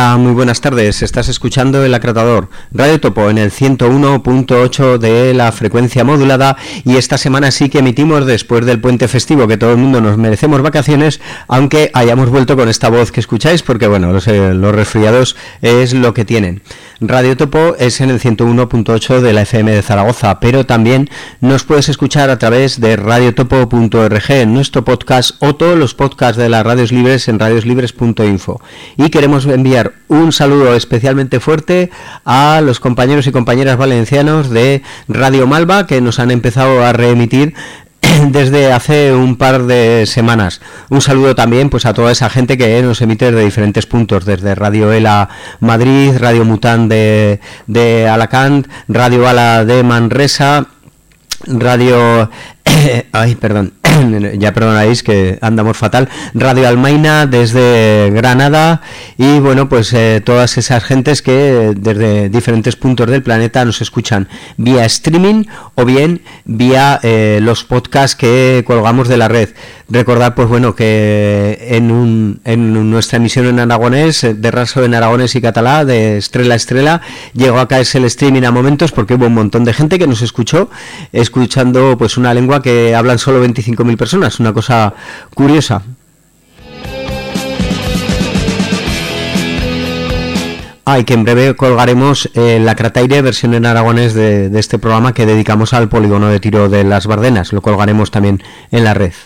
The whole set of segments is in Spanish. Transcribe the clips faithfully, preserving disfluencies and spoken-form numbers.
Hola, muy buenas tardes. Estás escuchando El Acratador, Radio Topo en el ciento uno punto ocho de la frecuencia modulada, y esta semana sí que emitimos después del puente festivo, que todo el mundo nos merecemos vacaciones, aunque hayamos vuelto con esta voz que escucháis, porque bueno, los, eh, los resfriados es lo que tienen. Radio Topo es en el ciento uno punto ocho de la F M de Zaragoza, pero también nos puedes escuchar a través de radio topo punto org, en nuestro podcast, o todos los podcasts de las radios libres en radios libres punto info. Y queremos enviar un saludo especialmente fuerte a los compañeros y compañeras valencianos de Radio Malva, que nos han empezado a reemitir desde hace un par de semanas. Un saludo también pues a toda esa gente que nos emite de diferentes puntos, desde Radio Ela Madrid, Radio Mután de, de Alacant, Radio Ala de Manresa, Radio... ay, perdón, ya perdonáis que andamos fatal, Radio Almaina desde Granada, y bueno, pues eh, todas esas gentes que desde diferentes puntos del planeta nos escuchan vía streaming o bien vía eh, los podcasts que colgamos de la red. Recordad, pues bueno, que en, un, en nuestra emisión en aragonés, de raso en aragonés y catalá, de estrella a estrella, llegó a caerse el streaming a momentos porque hubo un montón de gente que nos escuchó, escuchando pues una lengua que hablan solo veinticinco mil personas, una cosa curiosa. Ah, y que en breve colgaremos eh, la Crataire, versión en aragonés de, de este programa que dedicamos al polígono de tiro de las Bardenas. Lo colgaremos también en la red.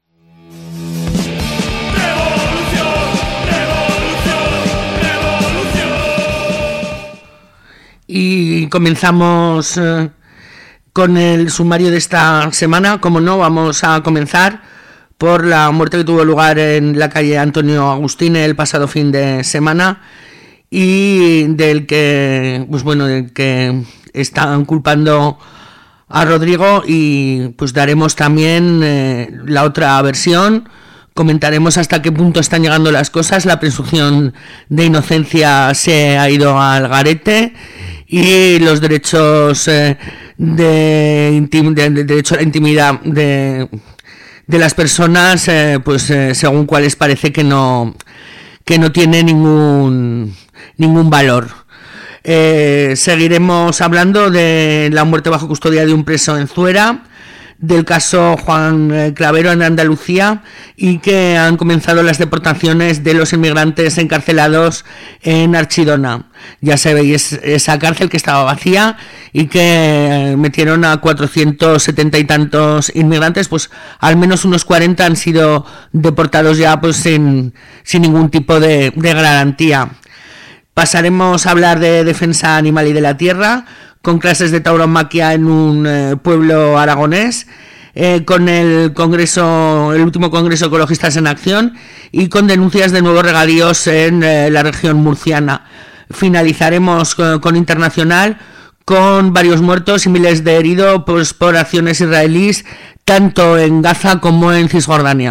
Y comenzamos eh, con el sumario de esta semana. Como no, vamos a comenzar por la muerte que tuvo lugar en la calle Antonio Agustín el pasado fin de semana, y del que, pues bueno, del que están culpando a Rodrigo, y pues daremos también eh, la otra versión. Comentaremos hasta qué punto están llegando las cosas. La presunción de inocencia se ha ido al garete, y los derechos eh, de, intim- de, de derecho a la intimidad de, de las personas, eh, pues eh, según cuáles parece que no que no tiene ningún ningún valor. Eh, seguiremos hablando de la muerte bajo custodia de un preso en Zuera, del caso Juan Clavero en Andalucía, y que han comenzado las deportaciones de los inmigrantes encarcelados en Archidona. Ya sabéis, esa cárcel que estaba vacía y que metieron a cuatrocientos setenta y tantos inmigrantes, pues al menos unos cuarenta han sido deportados ya pues sin, sin ningún tipo de, de garantía. Pasaremos a hablar de defensa animal y de la tierra, con clases de tauromaquia en un eh, pueblo aragonés, eh, con el congreso, el último congreso Ecologistas en Acción, y con denuncias de nuevos regadíos en eh, la región murciana. Finalizaremos con, con internacional, con varios muertos y miles de heridos pues, por acciones israelíes, tanto en Gaza como en Cisjordania.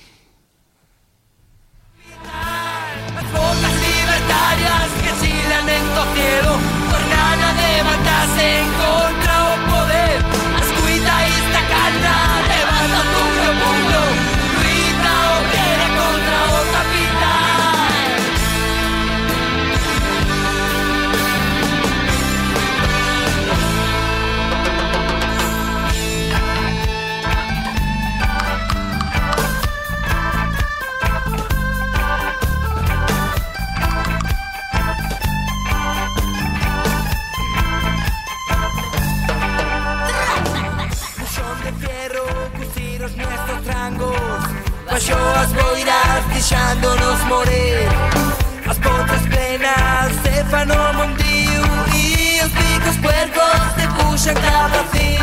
As boiras deixándonos morir, as pontas plenas se fan o mundiu, e os picos puercos debuxan cada fin.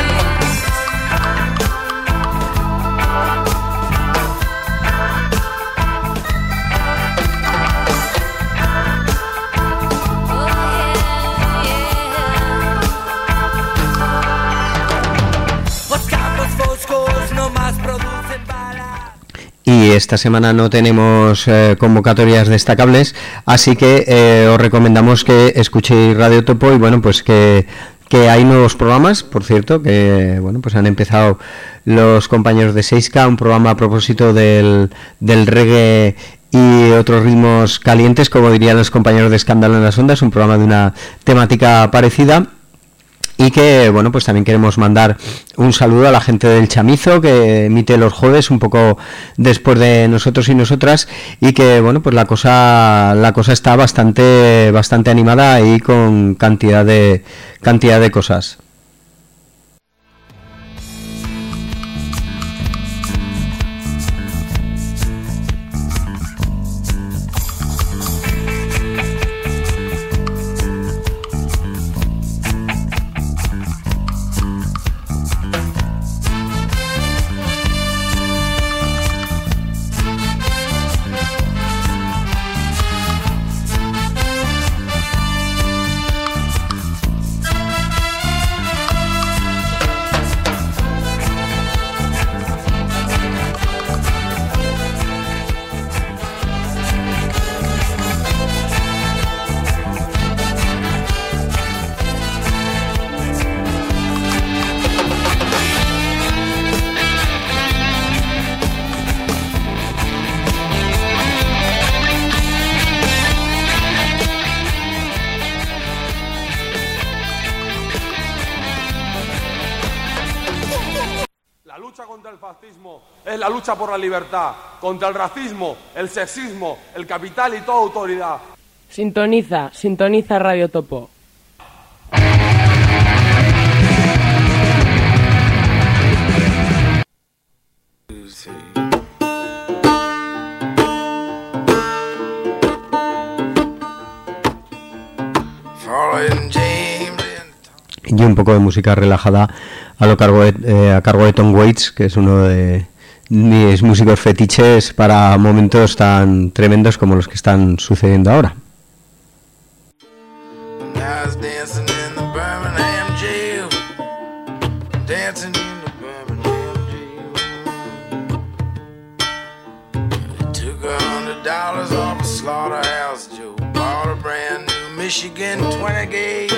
Os campos foscos no más producen balas. Y esta semana no tenemos eh, convocatorias destacables, así que eh, os recomendamos que escuchéis Radio Topo, y bueno, pues que, que hay nuevos programas, por cierto, que bueno, pues han empezado los compañeros de seis K, un programa a propósito del, del reggae y otros ritmos calientes, como dirían los compañeros de Escándalo en las Ondas, un programa de una temática parecida. Y que, bueno, pues también queremos mandar un saludo a la gente del Chamizo, que emite los jueves un poco después de nosotros y nosotras, y que, bueno, pues la cosa la cosa está bastante bastante animada y con cantidad de cantidad de cosas. Es la lucha por la libertad, contra el racismo, el sexismo, el capital y toda autoridad. Sintoniza, sintoniza Radio Topo. Y un poco de música relajada a lo cargo de, eh, a cargo de Tom Waits, que es uno de mis músicos fetiches para momentos tan tremendos como los que están sucediendo ahora. Michigan twenty gauge.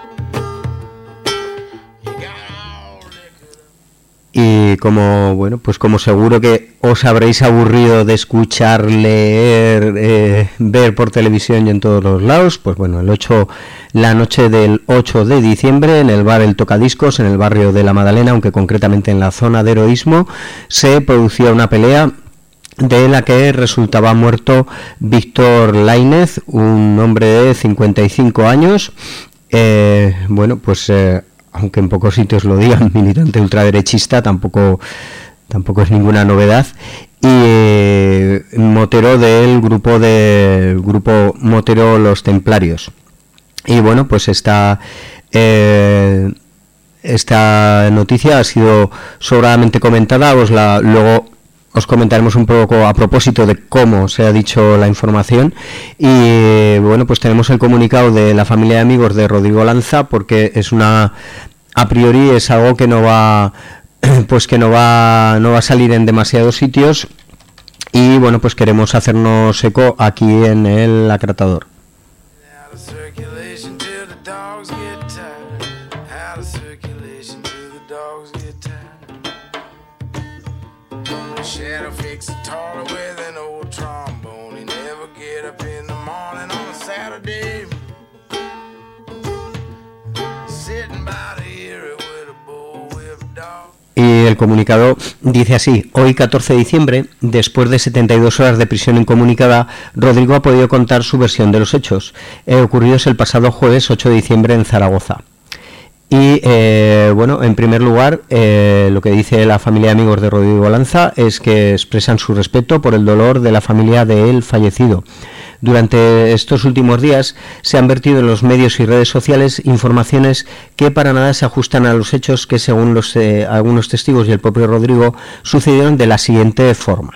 Y como, bueno, pues como seguro que os habréis aburrido de escuchar, leer, eh, ver por televisión y en todos los lados, pues bueno, el ocho, la noche del ocho de diciembre en el bar El Tocadiscos, en el barrio de La Madalena, aunque concretamente en la zona de Heroísmo, se producía una pelea de la que resultaba muerto Víctor Laínez, un hombre de cincuenta y cinco años, eh, bueno, pues eh, aunque en pocos sitios lo digan, militante ultraderechista, tampoco tampoco es ninguna novedad, y eh, motero del grupo del grupo motero Los Templarios. Y bueno, pues esta eh, esta noticia ha sido sobradamente comentada, os la luego os comentaremos un poco a propósito de cómo se ha dicho la información. Y bueno, pues tenemos el comunicado de la familia de amigos de Rodrigo Lanza, porque es una, a priori es algo que no va, pues que no va, no va a salir en demasiados sitios, y bueno, pues queremos hacernos eco aquí en el Acratador. Shadow fix it taller with an old trombone. He never get up in the morning on a Saturday. Sitting by the ear with a bullwhip dog. Y el comunicado dice así: hoy catorce de diciembre, después de setenta y dos horas de prisión incomunicada, Rodrigo ha podido contar su versión de los hechos. Eh, ocurridos el pasado jueves ocho de diciembre en Zaragoza. Y eh, bueno, en primer lugar, eh, lo que dice la familia de amigos de Rodrigo Lanza es que expresan su respeto por el dolor de la familia del fallecido. Durante estos últimos días se han vertido en los medios y redes sociales informaciones que para nada se ajustan a los hechos que, según los, eh, algunos testigos y el propio Rodrigo, sucedieron de la siguiente forma.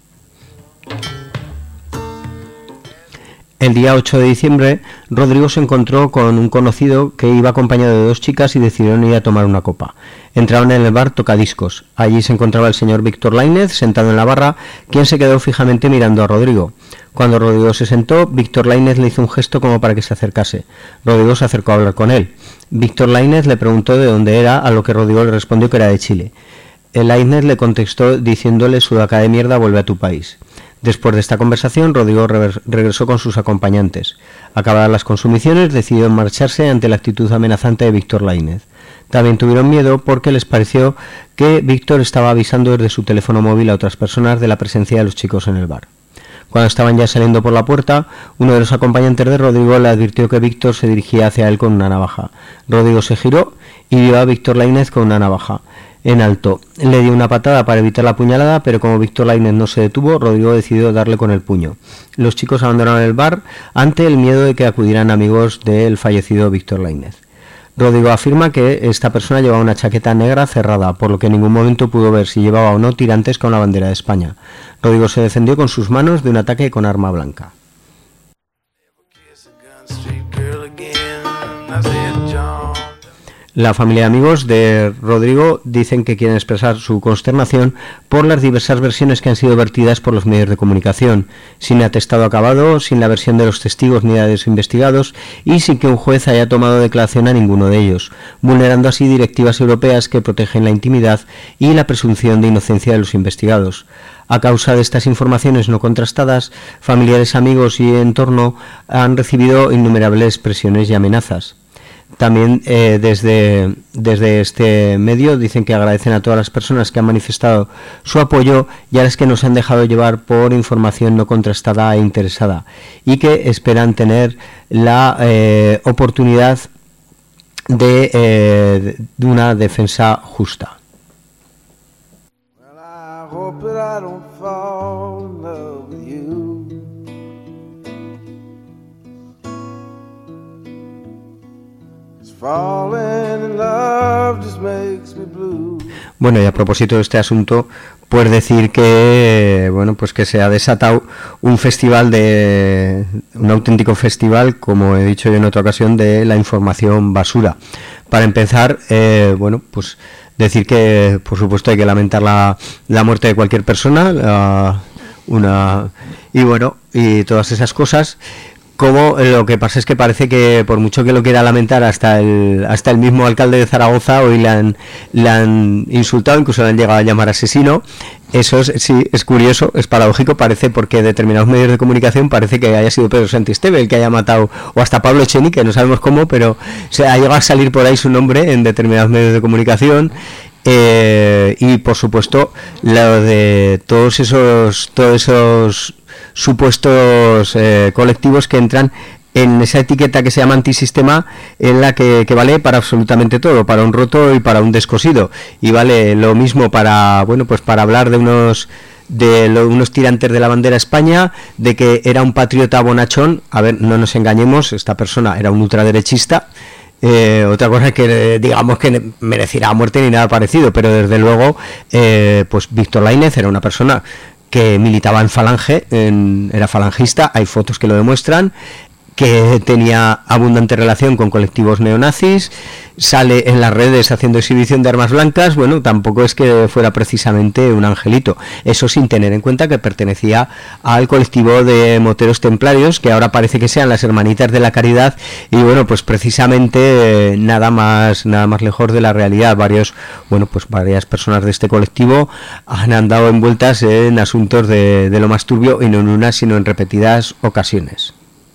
El día ocho de diciembre, Rodrigo se encontró con un conocido que iba acompañado de dos chicas y decidieron ir a tomar una copa. Entraron en el bar Tocadiscos. Allí se encontraba el señor Víctor Laínez sentado en la barra, quien se quedó fijamente mirando a Rodrigo. Cuando Rodrigo se sentó, Víctor Laínez le hizo un gesto como para que se acercase. Rodrigo se acercó a hablar con él. Víctor Laínez le preguntó de dónde era, a lo que Rodrigo le respondió que era de Chile. El Laínez le contestó diciéndole: sudaca de mierda, vuelve a tu país. Después de esta conversación, Rodrigo rever- regresó con sus acompañantes. Acabadas las consumiciones, decidió marcharse ante la actitud amenazante de Víctor Laínez. También tuvieron miedo porque les pareció que Víctor estaba avisando desde su teléfono móvil a otras personas de la presencia de los chicos en el bar. Cuando estaban ya saliendo por la puerta, uno de los acompañantes de Rodrigo le advirtió que Víctor se dirigía hacia él con una navaja. Rodrigo se giró y vio a Víctor Laínez con una navaja en alto. Le dio una patada para evitar la puñalada, pero como Víctor Laínez no se detuvo, Rodrigo decidió darle con el puño. Los chicos abandonaron el bar ante el miedo de que acudieran amigos del fallecido Víctor Laínez. Rodrigo afirma que esta persona llevaba una chaqueta negra cerrada, por lo que en ningún momento pudo ver si llevaba o no tirantes con la bandera de España. Rodrigo se defendió con sus manos de un ataque con arma blanca. La familia y amigos de Rodrigo dicen que quieren expresar su consternación por las diversas versiones que han sido vertidas por los medios de comunicación, sin atestado acabado, sin la versión de los testigos ni de los investigados y sin que un juez haya tomado declaración a ninguno de ellos, vulnerando así directivas europeas que protegen la intimidad y la presunción de inocencia de los investigados. A causa de estas informaciones no contrastadas, familiares, amigos y entorno han recibido innumerables presiones y amenazas. También eh, desde, desde este medio dicen que agradecen a todas las personas que han manifestado su apoyo y a las que nos han dejado llevar por información no contrastada e interesada y que esperan tener la eh, oportunidad de, eh, de una defensa justa. Bueno, y a propósito de este asunto, pues decir que bueno, pues que se ha desatado un festival de un auténtico festival, como he dicho yo en otra ocasión, de la información basura. Para empezar, eh, bueno, pues decir que por supuesto hay que lamentar la, la muerte de cualquier persona, la, una y bueno, y todas esas cosas. Como lo que pasa es que parece que por mucho que lo quiera lamentar hasta el hasta el mismo alcalde de Zaragoza hoy le han le han insultado, incluso le han llegado a llamar asesino. Eso es, sí, es curioso, es paradójico, parece, porque determinados medios de comunicación parece que haya sido Pedro Santisteve el que haya matado, o hasta Pablo Echenique, no sabemos cómo, pero se ha llegado a salir por ahí su nombre en determinados medios de comunicación. Eh, y por supuesto lo de todos esos todos esos supuestos eh, colectivos que entran en esa etiqueta que se llama antisistema, en la que, que vale para absolutamente todo, para un roto y para un descosido, y vale lo mismo para bueno pues para hablar de unos de lo, unos tirantes de la bandera España, de que era un patriota bonachón. A ver, no nos engañemos, esta persona era un ultraderechista. Eh, otra cosa es que digamos que mereciera muerte ni nada parecido, pero desde luego eh, pues Víctor Laínez era una persona que militaba en Falange, en, era falangista, hay fotos que lo demuestran, que tenía abundante relación con colectivos neonazis, sale en las redes haciendo exhibición de armas blancas. Bueno, tampoco es que fuera precisamente un angelito, eso sin tener en cuenta que pertenecía al colectivo de moteros templarios, que ahora parece que sean las hermanitas de la caridad, y bueno, pues precisamente eh, nada más nada más lejos de la realidad. Varios, bueno, pues varias personas de este colectivo han andado envueltas en asuntos de, de lo más turbio, y no en una sino en repetidas ocasiones.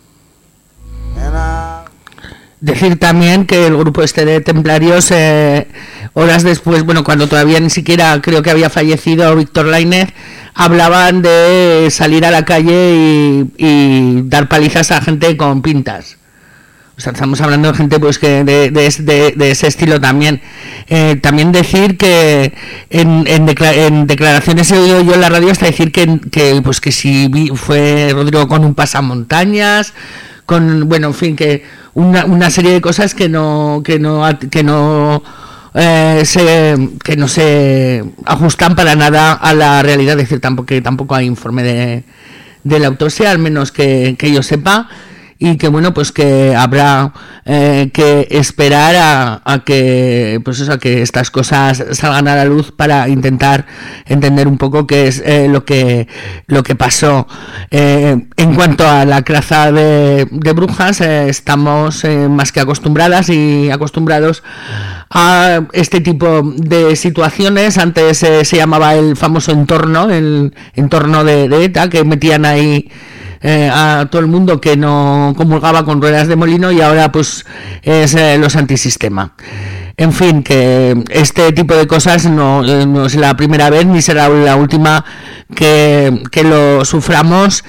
Decir también que el grupo este de templarios, eh, horas después, bueno, cuando todavía ni siquiera creo que había fallecido Víctor Laínez, hablaban de salir a la calle y, y dar palizas a gente con pintas. O sea, estamos hablando de gente pues que de, de, de, de ese estilo también. Eh, también decir que en, en, decla- en declaraciones he oído yo en la radio hasta decir que, que pues que si vi, fue Rodrigo con un pasamontañas, con, bueno, en fin, que una, una serie de cosas que no que no que no eh, se que no se ajustan para nada a la realidad. Es decir, tampoco que tampoco hay informe de, de la autopsia, al menos que, que yo sepa. y que bueno, pues que habrá eh, que esperar a, a que pues eso, a que estas cosas salgan a la luz para intentar entender un poco qué es eh, lo que lo que pasó. Eh, en cuanto a la caza de, de brujas, eh, estamos eh, más que acostumbradas y acostumbrados a este tipo de situaciones. Antes eh, se llamaba el famoso entorno, el entorno de, de ETA, que metían ahí Eh, a todo el mundo que no comulgaba con ruedas de molino, y ahora pues es eh, los antisistema. En fin, que este tipo de cosas no, eh, no es la primera vez ni será la última que, que lo suframos.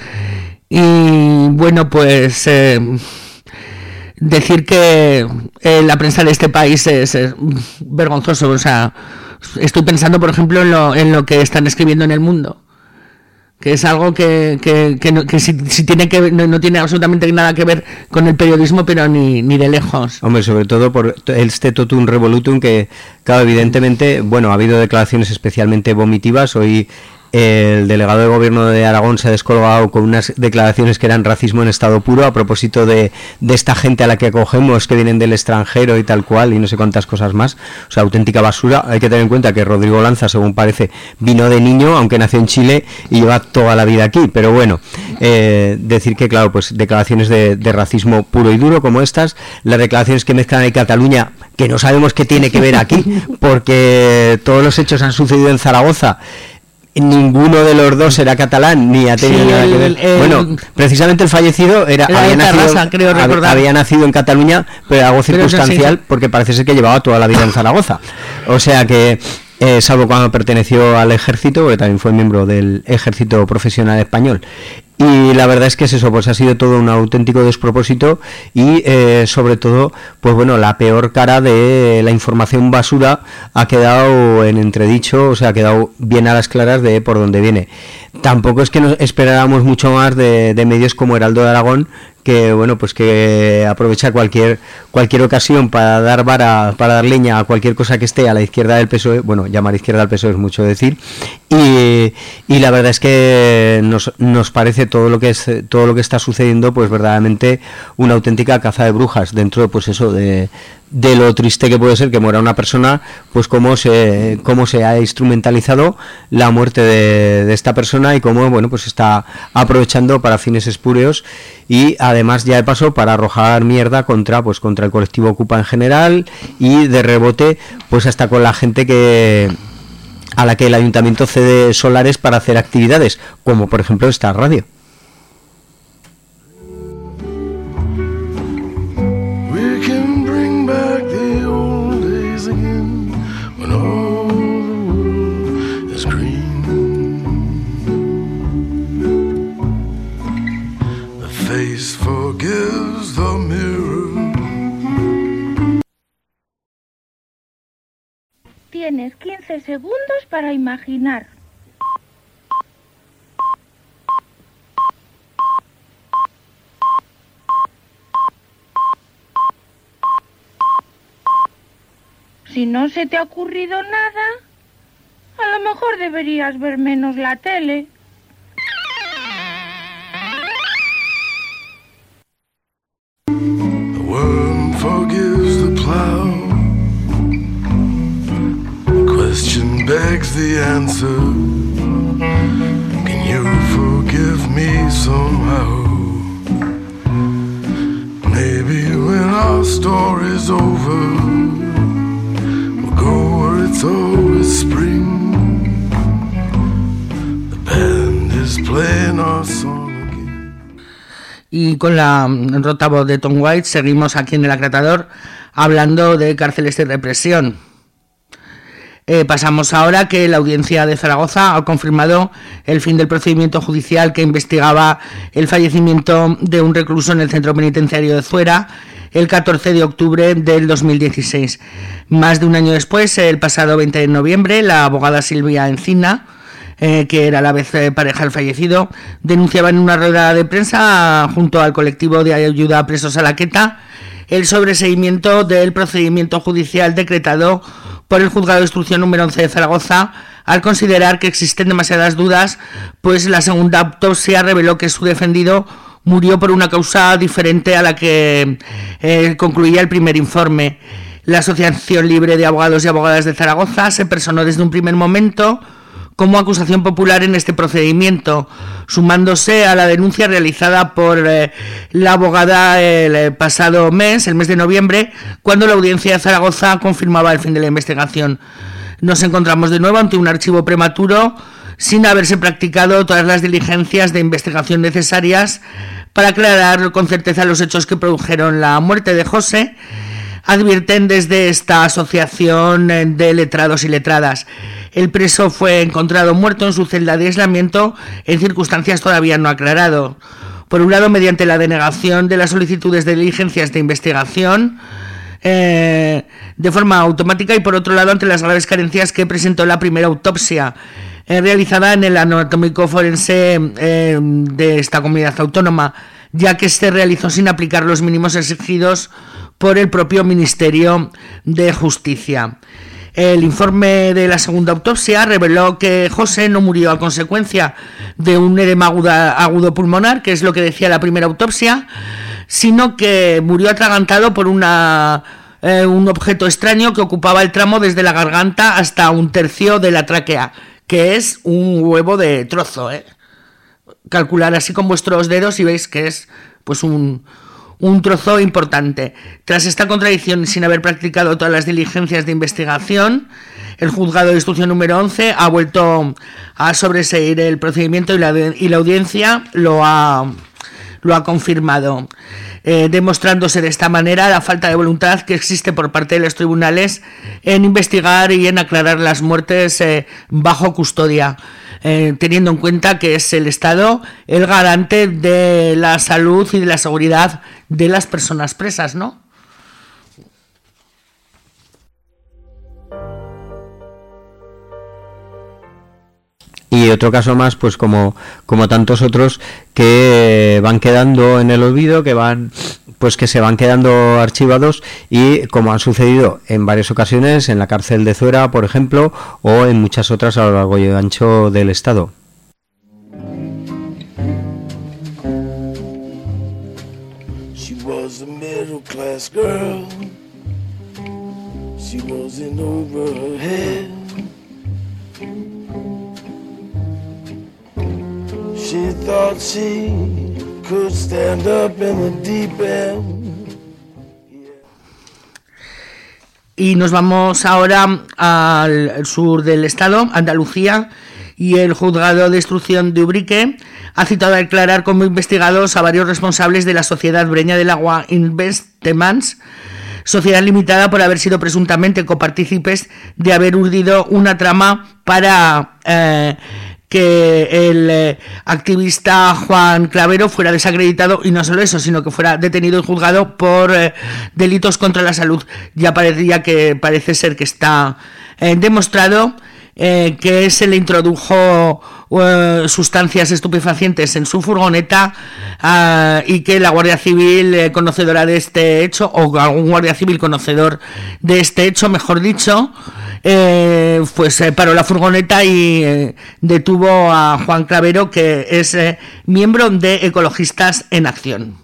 Y bueno, pues eh, decir que eh, la prensa de este país es, es vergonzoso. O sea, estoy pensando por ejemplo en lo, en lo que están escribiendo en El Mundo, que es algo que, que, que, no, que si, si tiene que no, no tiene absolutamente nada que ver con el periodismo, pero ni, ni de lejos. Hombre, sobre todo por este totum revolutum que, claro, evidentemente, bueno, ha habido declaraciones especialmente vomitivas. Hoy el delegado de gobierno de Aragón se ha descolgado con unas declaraciones que eran racismo en estado puro a propósito de, de esta gente a la que acogemos, que vienen del extranjero y tal cual, y no sé cuántas cosas más. O sea, auténtica basura. Hay que tener en cuenta que Rodrigo Lanza, según parece, vino de niño, aunque nació en Chile y lleva toda la vida aquí. Pero bueno, eh, decir que, claro, pues declaraciones de, de racismo puro y duro como estas, las declaraciones que mezclan en Cataluña, que no sabemos qué tiene que ver aquí, porque todos los hechos han sucedido en Zaragoza. Ninguno de los dos era catalán ni ha tenido sí, nada que ver. El, el, bueno, precisamente el fallecido era, era había, nacido, Terrassa, creo recordar. había nacido en Cataluña, pero algo circunstancial, pero porque parece ser que llevaba toda la vida en Zaragoza. O sea que, eh, salvo cuando perteneció al ejército, porque también fue miembro del ejército profesional español. Y la verdad es que es eso, pues ha sido todo un auténtico despropósito y eh, sobre todo, pues bueno, la peor cara de la información basura ha quedado en entredicho, o sea, ha quedado bien a las claras de por dónde viene. Tampoco es que nos esperáramos mucho más de, de medios como Heraldo de Aragón, que bueno, pues que aprovecha cualquier cualquier ocasión para dar vara, para dar leña a cualquier cosa que esté a la izquierda del P S O E. Bueno, llamar izquierda al P S O E es mucho decir, y, y la verdad es que nos, nos parece todo lo que es todo lo que está sucediendo, pues verdaderamente una auténtica caza de brujas dentro, pues eso, de de lo triste que puede ser que muera una persona, pues cómo se cómo se ha instrumentalizado la muerte de, de esta persona y cómo, bueno, pues está aprovechando para fines espurios y además ya de paso para arrojar mierda contra pues contra el colectivo Ocupa en general y de rebote pues hasta con la gente que a la que el ayuntamiento cede solares para hacer actividades, como por ejemplo esta radio. Tienes quince segundos para imaginar. Si no se te ha ocurrido nada, a lo mejor deberías ver menos la tele. The worm forgives the plow. Question begs the answer. Can you forgive me somehow? Maybe when our story's over, we'll go where it's always spring. The band is playing our song again. Y con la rota voz de Tom White seguimos aquí en El Acratador hablando de cárceles de represión. Eh, pasamos ahora que la audiencia de Zaragoza ha confirmado el fin del procedimiento judicial que investigaba el fallecimiento de un recluso en el centro penitenciario de Zuera el catorce de octubre del dos mil dieciséis. Más de un año después, el pasado veinte de noviembre, la abogada Silvia Encina, eh, que era a la vez eh, pareja del fallecido, denunciaba en una rueda de prensa junto al colectivo de ayuda a presos a la Queta el sobreseimiento del procedimiento judicial decretado por el Juzgado de Instrucción número once de Zaragoza, al considerar que existen demasiadas dudas, pues la segunda autopsia reveló que su defendido murió por una causa diferente a la que eh, concluía el primer informe. La Asociación Libre de Abogados y Abogadas de Zaragoza se personó desde un primer momento como acusación popular en este procedimiento, sumándose a la denuncia realizada por eh, la abogada el pasado mes, el mes de noviembre, cuando la Audiencia de Zaragoza confirmaba el fin de la investigación. Nos encontramos de nuevo ante un archivo prematuro, sin haberse practicado todas las diligencias de investigación necesarias para aclarar con certeza los hechos que produjeron la muerte de José, advierten desde esta asociación de letrados y letradas. El preso fue encontrado muerto en su celda de aislamiento en circunstancias todavía no aclarado. Por un lado, mediante la denegación de las solicitudes de diligencias de investigación eh, de forma automática, y por otro lado, ante las graves carencias que presentó la primera autopsia eh, realizada en el anatómico forense eh, de esta comunidad autónoma, ya que se realizó sin aplicar los mínimos exigidos por el propio Ministerio de Justicia. El informe de la segunda autopsia reveló que José no murió a consecuencia de un edema aguda, agudo pulmonar, que es lo que decía la primera autopsia, sino que murió atragantado por una, eh, un objeto extraño que ocupaba el tramo desde la garganta hasta un tercio de la tráquea, que es un huevo de trozo, ¿eh? Calcular así con vuestros dedos y veis que es pues un... un trozo importante. Tras esta contradicción y sin haber practicado todas las diligencias de investigación, el juzgado de instrucción número once ha vuelto a sobreseer el procedimiento y la, y la audiencia lo ha, lo ha confirmado, eh, demostrándose de esta manera la falta de voluntad que existe por parte de los tribunales en investigar y en aclarar las muertes eh, bajo custodia. Eh, teniendo en cuenta que es el Estado el garante de la salud y de la seguridad de las personas presas, ¿no? Y otro caso más, pues como, como tantos otros que van quedando en el olvido, que van, pues que se van quedando archivados, y como ha sucedido en varias ocasiones en la cárcel de Zuera, por ejemplo, o en muchas otras a lo largo y ancho del Estado. She was a middle class girl. She was in over her head. She thought she could stand up in the deep end. Y nos vamos ahora al sur del estado, Andalucía, y el juzgado de instrucción de Ubrique ha citado a declarar como investigados a varios responsables de la Sociedad Breña del Agua Investments, sociedad limitada, por haber sido presuntamente copartícipes de haber urdido una trama para eh, que el eh, activista Juan Clavero fuera desacreditado, y no solo eso, sino que fuera detenido y juzgado por eh, delitos contra la salud. Ya parecía que parece ser que está eh, demostrado eh, que se le introdujo eh, sustancias estupefacientes en su furgoneta eh, y que la Guardia Civil eh, conocedora de este hecho, o algún guardia civil conocedor de este hecho, mejor dicho, Eh, pues eh, paró la furgoneta y eh, detuvo a Juan Clavero, que es eh, miembro de Ecologistas en Acción.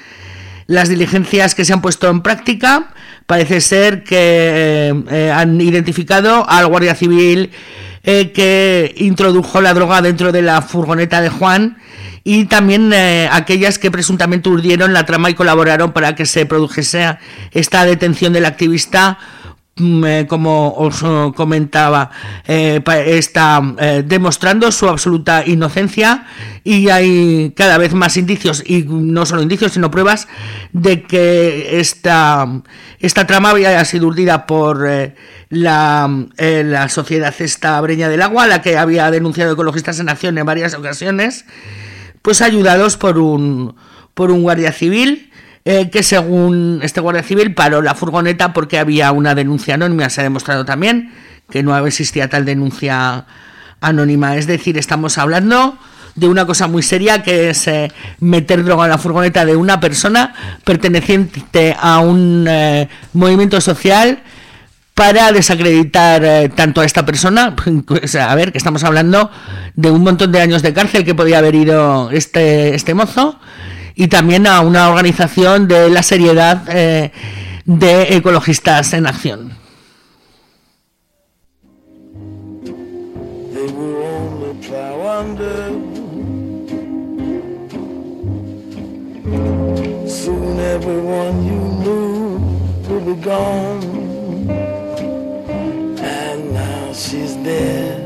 Las diligencias que se han puesto en práctica parece ser que eh, han identificado al guardia civil eh, que introdujo la droga dentro de la furgoneta de Juan, y también eh, aquellas que presuntamente urdieron la trama y colaboraron para que se produjese esta detención del activista. Eh, como os comentaba, eh, está eh, demostrando su absoluta inocencia, y hay cada vez más indicios, y no solo indicios sino pruebas de que esta, esta trama había sido urdida por eh, la, eh, la sociedad esta Breña del Agua, la que había denunciado Ecologistas en Acción en varias ocasiones, pues ayudados por un, por un guardia civil. Eh, que según este guardia civil paró la furgoneta porque había una denuncia anónima. Se ha demostrado también que no existía tal denuncia anónima. Es decir, estamos hablando de una cosa muy seria, que es eh, meter droga en la furgoneta de una persona perteneciente a un eh, movimiento social para desacreditar eh, tanto a esta persona. Pues, a ver, que estamos hablando de un montón de años de cárcel que podía haber ido este, este mozo, y también a una organización de la seriedad eh, de Ecologistas en Acción. They will only plow under. Soon everyone you knew will be gone, and now she's dead.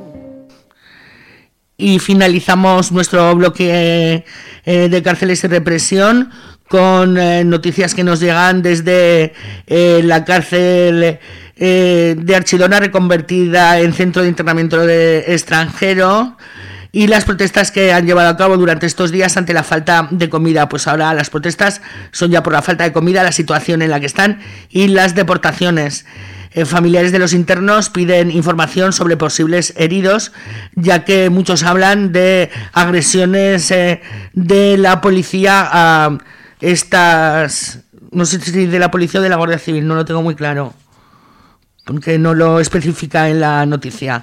Y finalizamos nuestro bloque eh, de cárceles y represión con eh, noticias que nos llegan desde eh, la cárcel eh, de Archidona, reconvertida en centro de internamiento de extranjero, y las protestas que han llevado a cabo durante estos días ante la falta de comida. Pues ahora las protestas son ya por la falta de comida, la situación en la que están y las deportaciones. Eh, familiares de los internos piden información sobre posibles heridos, ya que muchos hablan de agresiones eh, de la policía a estas... No sé si de la policía o de la Guardia Civil, no lo tengo muy claro, porque no lo especifica en la noticia.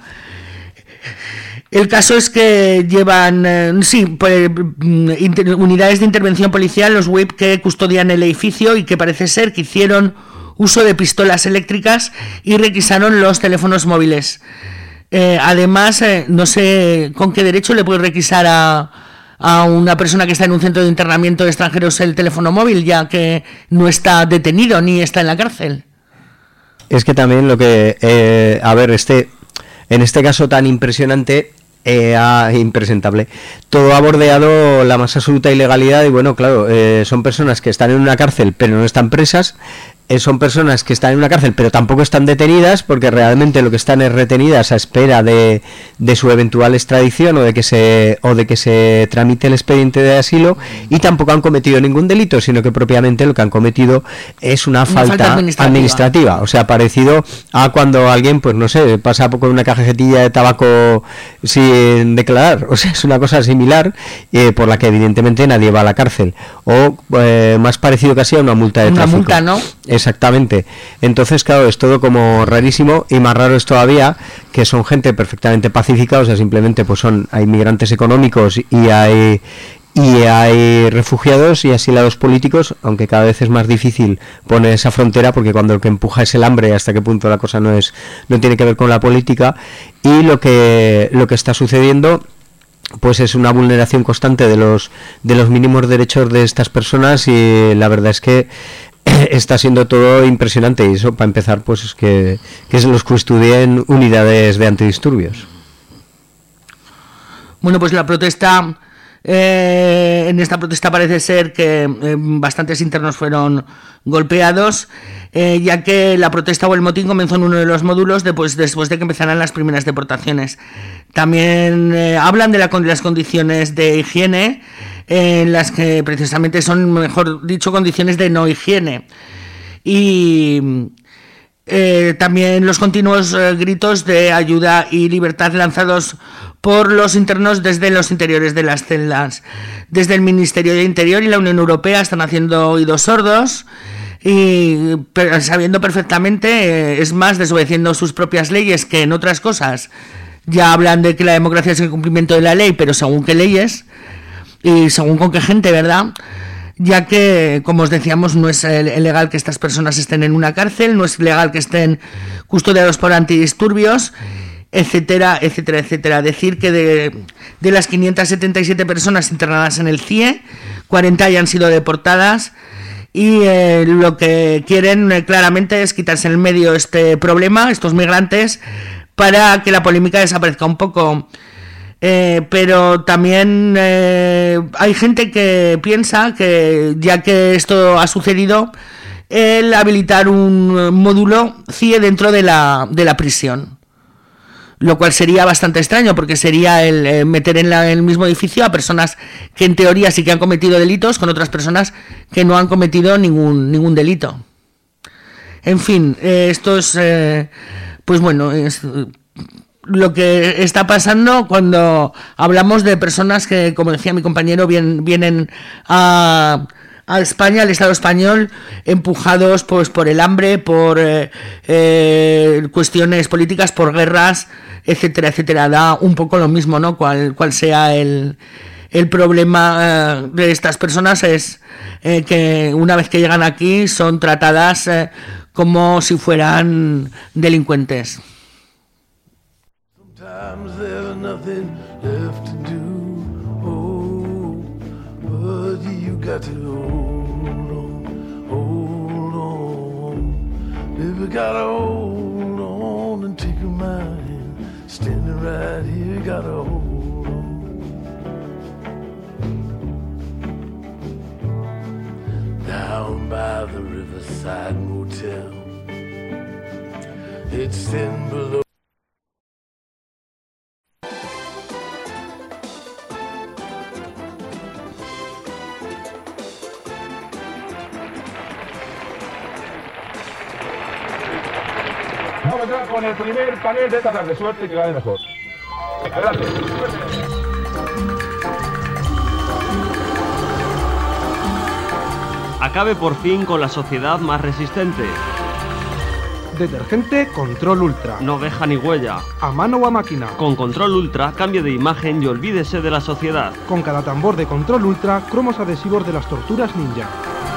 El caso es que llevan, eh, sí, pues, inter, unidades de intervención policial, los W I P, que custodian el edificio y que parece ser que hicieron uso de pistolas eléctricas y requisaron los teléfonos móviles. Eh, además, eh, no sé con qué derecho le puede requisar a, a una persona que está en un centro de internamiento de extranjeros el teléfono móvil, ya que no está detenido ni está en la cárcel. Es que también lo que, eh, a ver, este, en este caso tan impresionante, eh, ah, impresentable, todo ha bordeado la más absoluta ilegalidad y bueno, claro, eh, son personas que están en una cárcel pero no están presas. Eh, son personas que están en una cárcel pero tampoco están detenidas, porque realmente lo que están es retenidas a espera de, de su eventual extradición o de que se o de que se tramite el expediente de asilo, y tampoco han cometido ningún delito, sino que propiamente lo que han cometido es una, una falta, falta administrativa. administrativa, o sea, parecido a cuando alguien, pues no sé, pasa por una cajetilla de tabaco sin declarar, o sea, es una cosa similar, eh, por la que evidentemente nadie va a la cárcel, o eh, más parecido casi a una multa de una tráfico. Multa, ¿no? Exactamente. Entonces, claro, es todo como rarísimo, y más raro es todavía que son gente perfectamente pacífica, o sea, simplemente pues son hay migrantes económicos y hay y hay refugiados y asilados políticos, aunque cada vez es más difícil poner esa frontera, porque cuando lo que empuja es el hambre, hasta qué punto la cosa no es no tiene que ver con la política, y lo que lo que está sucediendo pues es una vulneración constante de los de los mínimos derechos de estas personas, y la verdad es que está siendo todo impresionante, y eso para empezar pues es que, que se los custodien unidades de antidisturbios. Bueno, pues la protesta, eh, en esta protesta parece ser que eh, bastantes internos fueron golpeados, eh, ya que la protesta o el motín comenzó en uno de los módulos después, después de que empezaran las primeras deportaciones. También eh, hablan de, la, de las condiciones de higiene, en las que precisamente son, mejor dicho, condiciones de no higiene, y eh, también los continuos eh, gritos de ayuda y libertad lanzados por los internos desde los interiores de las celdas. Desde el Ministerio de Interior y la Unión Europea están haciendo oídos sordos y sabiendo perfectamente, eh, es más, desobedeciendo sus propias leyes, que en otras cosas ya hablan de que la democracia es el cumplimiento de la ley, pero según qué leyes y según con qué gente, ¿verdad? Ya que, como os decíamos, no es legal que estas personas estén en una cárcel, no es legal que estén custodiados por antidisturbios, etcétera, etcétera, etcétera. Decir que de, de las quinientas setenta y siete personas internadas en el C I E, cuarenta ya han sido deportadas, y eh, lo que quieren eh, claramente es quitarse en el medio este problema, estos migrantes, para que la polémica desaparezca un poco. Eh, pero también eh, hay gente que piensa que, ya que esto ha sucedido, el habilitar un módulo C I E dentro de la, de la prisión, lo cual sería bastante extraño, porque sería el eh, meter en, la, en el mismo edificio a personas que en teoría sí que han cometido delitos con otras personas que no han cometido ningún, ningún delito. En fin, eh, esto es, eh, pues bueno, es lo que está pasando cuando hablamos de personas que, como decía mi compañero, vienen, vienen a, a España, al Estado español, empujados pues por el hambre, por eh, eh, cuestiones políticas, por guerras, etcétera, etcétera. Da un poco lo mismo, ¿no? Cuál, cuál sea el, el problema eh, de estas personas es eh, que una vez que llegan aquí son tratadas eh, como si fueran delincuentes. Sometimes there's nothing left to do. Oh, but you got to hold on, hold on. If you gotta hold on and take my hand, standing right here, you gotta hold on. Down by the Riverside Motel, it's thin below. Vamos a entrar con el primer panel de esta tarde. Suerte, que gane mejor. Adelante. Acabe por fin con la sociedad más resistente. Detergente Control Ultra. No deja ni huella. A mano o a máquina. Con Control Ultra, cambie de imagen y olvídese de la sociedad. Con cada tambor de Control Ultra, cromos adhesivos de las torturas ninja.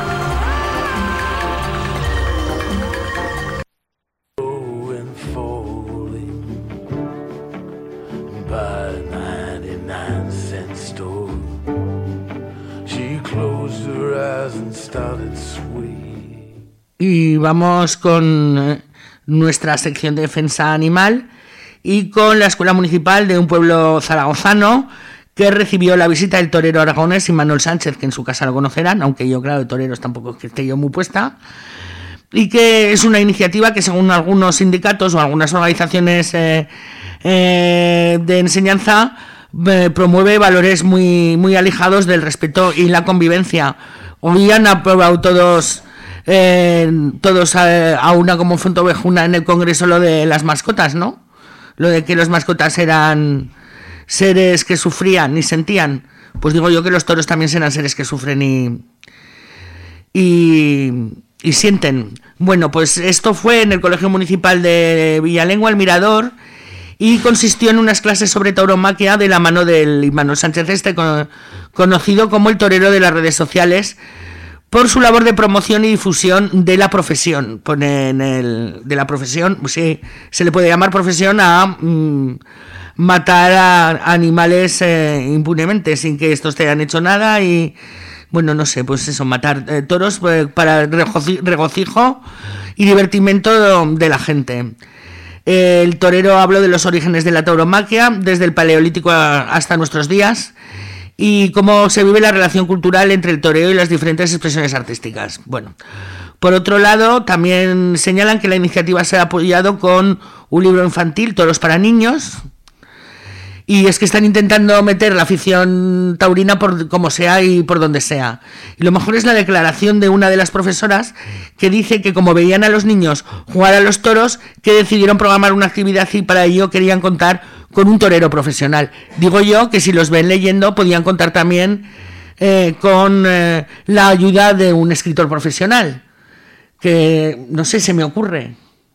Y vamos con nuestra sección de defensa animal y con la Escuela Municipal de un pueblo zaragozano que recibió la visita del torero aragonés Imanol Sánchez, que en su casa lo conocerán, aunque yo, claro, de toreros tampoco es que esté yo muy puesta, y que es una iniciativa que, según algunos sindicatos o algunas organizaciones eh, eh, de enseñanza, eh, promueve valores muy, muy alejados del respeto y la convivencia. Hoy han aprobado todos... Eh, todos a, a una como fondo ovejuna en el Congreso lo de las mascotas, ¿no? Lo de que las mascotas eran seres que sufrían y sentían. Pues digo yo que los toros también serán seres que sufren y, y, y sienten. Bueno, pues esto fue en el Colegio Municipal de Villalengua, El Mirador, y consistió en unas clases sobre tauromaquia de la mano del Imanol Sánchez este, con, conocido como el torero de las redes sociales, por su labor de promoción y difusión de la profesión. Pone en el de la profesión, sí, se le puede llamar profesión a mmm, matar a animales eh, impunemente, sin que estos te hayan hecho nada y, bueno, no sé, pues eso, matar eh, toros eh, para regocijo y divertimento de la gente. El torero habló de los orígenes de la tauromaquia, desde el Paleolítico hasta nuestros días, y cómo se vive la relación cultural entre el toreo y las diferentes expresiones artísticas. Bueno, por otro lado, también señalan que la iniciativa se ha apoyado con un libro infantil, Toros para niños, y es que están intentando meter la afición taurina por como sea y por donde sea. Y lo mejor es la declaración de una de las profesoras, que dice que como veían a los niños jugar a los toros, que decidieron programar una actividad y para ello querían contar con un torero profesional. Digo yo que si los ven leyendo podían contar también eh, con eh, la ayuda de un escritor profesional, que no sé, se me ocurre,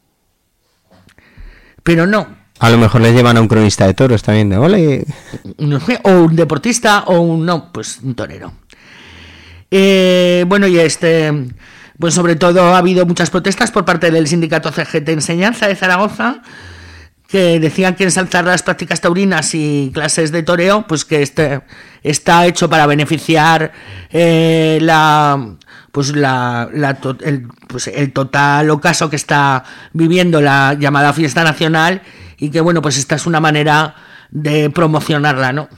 pero no. A lo mejor les llevan a un cronista de toros también, de ole. No sé, o un deportista, o un, no, pues un torero. Eh, bueno, y este, pues sobre todo ha habido muchas protestas por parte del sindicato C G T Enseñanza de Zaragoza, que decían que ensalzar las prácticas taurinas y clases de toreo, pues que este está hecho para beneficiar eh, la, pues la, la el, pues el total ocaso que está viviendo la llamada fiesta nacional, y que, bueno, pues esta es una manera de promocionarla, ¿no?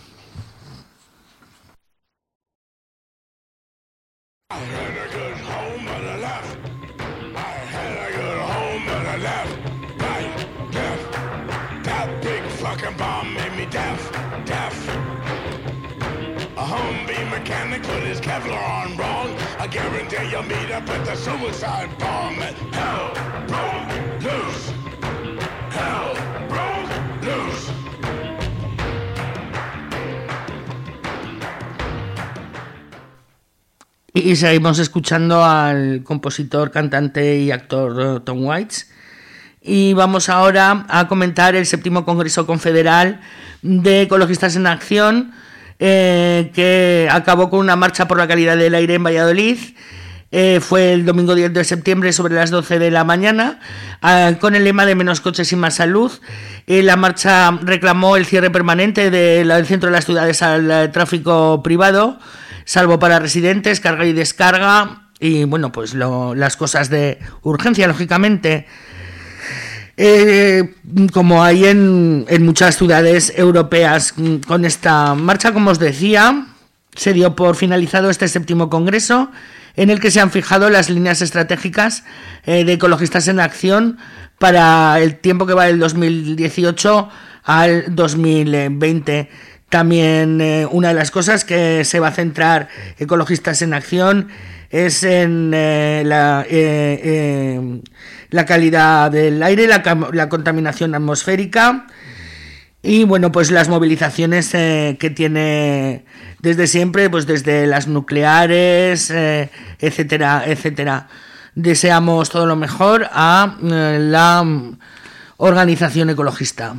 Y seguimos escuchando al compositor, cantante y actor Tom Waits. Y vamos ahora a comentar el séptimo Congreso Confederal de Ecologistas en Acción, eh, que acabó con una marcha por la calidad del aire en Valladolid. Eh, fue el domingo diez de septiembre sobre las doce de la mañana, eh, con el lema de menos coches y más salud. Eh, la marcha reclamó el cierre permanente de la, del centro de las ciudades al eh, tráfico privado, salvo para residentes, carga y descarga, y bueno, pues lo, las cosas de urgencia, lógicamente. Eh, como hay en, en muchas ciudades europeas. Con esta marcha, como os decía, se dio por finalizado este séptimo congreso, en el que se han fijado las líneas estratégicas eh, de Ecologistas en Acción para el tiempo que va del dos mil dieciocho al dos mil veinte. También eh, una de las cosas que se va a centrar Ecologistas en Acción es en eh, la, eh, eh, la calidad del aire, la, la contaminación atmosférica y bueno, pues las movilizaciones eh, que tiene desde siempre, pues desde las nucleares, eh, etcétera, etcétera. Deseamos todo lo mejor a eh, la organización ecologista.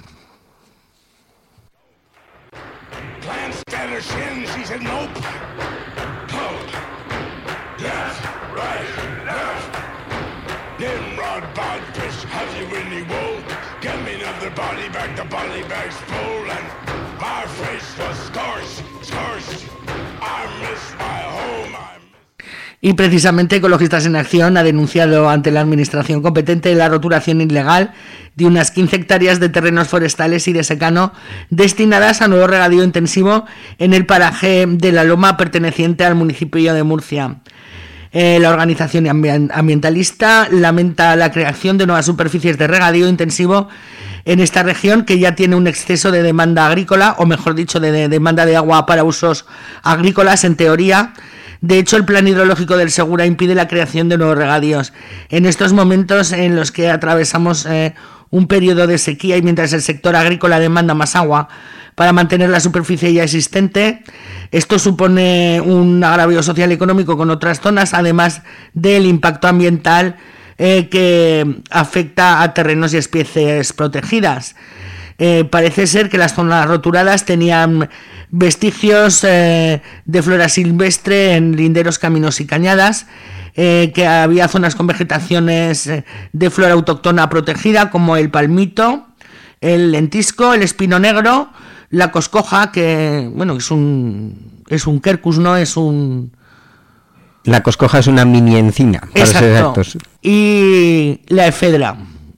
Y precisamente Ecologistas en Acción ha denunciado ante la administración competente la roturación ilegal de unas quince hectáreas de terrenos forestales y de secano destinadas a nuevo regadío intensivo en el paraje de La Loma perteneciente al municipio de Murcia. Eh, la organización ambientalista lamenta la creación de nuevas superficies de regadío intensivo en esta región, que ya tiene un exceso de demanda agrícola, o mejor dicho, de, de demanda de agua para usos agrícolas, en teoría. De hecho, el plan hidrológico del Segura impide la creación de nuevos regadíos. En estos momentos en los que atravesamos eh, un periodo de sequía y mientras el sector agrícola demanda más agua para mantener la superficie ya existente, esto supone un agravio social y económico con otras zonas, además del impacto ambiental eh, que afecta a terrenos y especies protegidas. Eh, parece ser que las zonas roturadas tenían vestigios eh, de flora silvestre en linderos, caminos y cañadas, eh, que había zonas con vegetaciones eh, de flora autóctona protegida, como el palmito, el lentisco, el espino negro, la coscoja, que bueno, es un es un quercus, no es un... La coscoja es una mini encina, para ser exactos. Y la efedra,